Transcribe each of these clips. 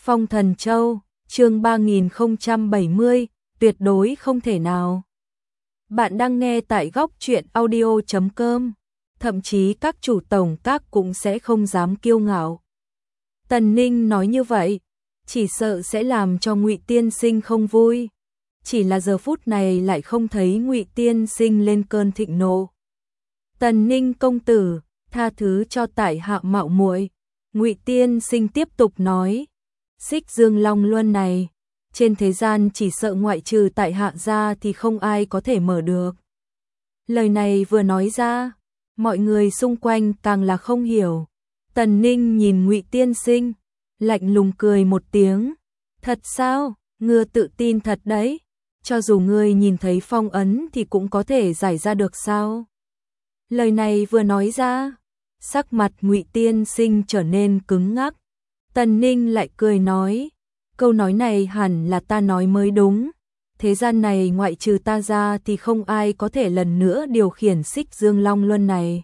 Phong Thần Châu, chương 3070, tuyệt đối không thể nào. Bạn đang nghe tại góc truyện audio.com, thậm chí các chủ tổng các cũng sẽ không dám kiêu ngạo. Tần Ninh nói như vậy, chỉ sợ sẽ làm cho Ngụy Tiên Sinh không vui. Chỉ là giờ phút này lại không thấy Ngụy Tiên Sinh lên cơn thịnh nộ. Tần Ninh công tử, tha thứ cho tại hạ mạo muội. Ngụy Tiên Sinh tiếp tục nói, Xích Dương Long Luân này, trên thế gian chỉ sợ ngoại trừ tại hạ ra thì không ai có thể mở được. Lời này vừa nói ra, mọi người xung quanh càng là không hiểu. Tần Ninh nhìn Ngụy Tiên Sinh, lạnh lùng cười một tiếng, thật sao, ngươi tự tin thật đấy, cho dù ngươi nhìn thấy phong ấn thì cũng có thể giải ra được sao? Lời này vừa nói ra, sắc mặt Ngụy Tiên Sinh trở nên cứng ngắc. Tần Ninh lại cười nói, câu nói này hẳn là ta nói mới đúng. Thế gian này ngoại trừ ta ra thì không ai có thể lần nữa điều khiển Xích Dương Long Luân này.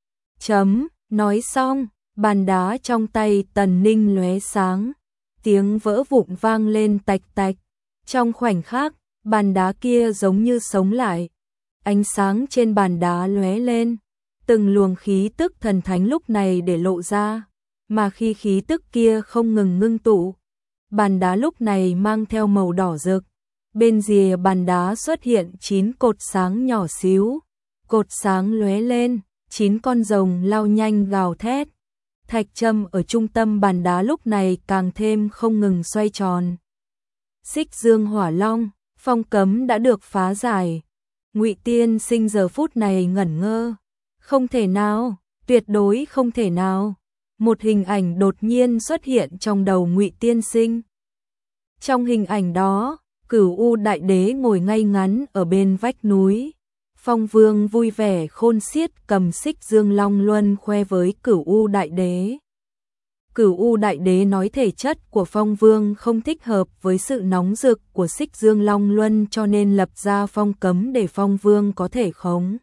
Chấm, nói xong, bàn đá trong tay Tần Ninh lóe sáng, tiếng vỡ vụn vang lên tạch tạch. Trong khoảnh khắc, bàn đá kia giống như sống lại. Ánh sáng trên bàn đá lóe lên, từng luồng khí tức thần thánh lúc này để lộ ra, mà khi khí tức kia không ngừng ngưng tụ, bàn đá lúc này mang theo màu đỏ rực. Bên rìa bàn đá xuất hiện 9 cột sáng nhỏ xíu, cột sáng lóe lên, 9 con rồng lao nhanh gào thét. Thạch châm ở trung tâm bàn đá lúc này càng thêm không ngừng xoay tròn. Xích Dương Hỏa Long, phong cấm đã được phá giải. Ngụy Tiên Sinh giờ phút này ngẩn ngơ. Không thể nào, tuyệt đối không thể nào. Một hình ảnh đột nhiên xuất hiện trong đầu Ngụy Tiên Sinh. Trong hình ảnh đó, Cửu U Đại Đế ngồi ngay ngắn ở bên vách núi. Phong Vương vui vẻ khôn xiết cầm Xích Dương Long Luân khoe với Cửu U Đại Đế. Cửu U Đại Đế nói thể chất của Phong Vương không thích hợp với sự nóng rực của Xích Dương Long Luân cho nên lập ra phong cấm để Phong Vương có thể khống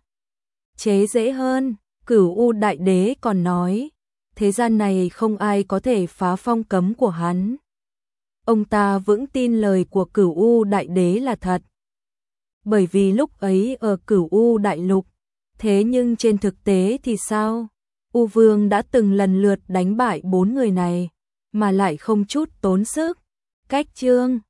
chế dễ hơn. Cửu U Đại Đế còn nói, thế gian này không ai có thể phá phong cấm của hắn. Ông ta vững tin lời của Cửu U Đại Đế là thật. Bởi vì lúc ấy ở Cửu U Đại Lục, thế nhưng trên thực tế thì sao? U Vương đã từng lần lượt đánh bại 4 người này, mà lại không chút tốn sức. Cách chương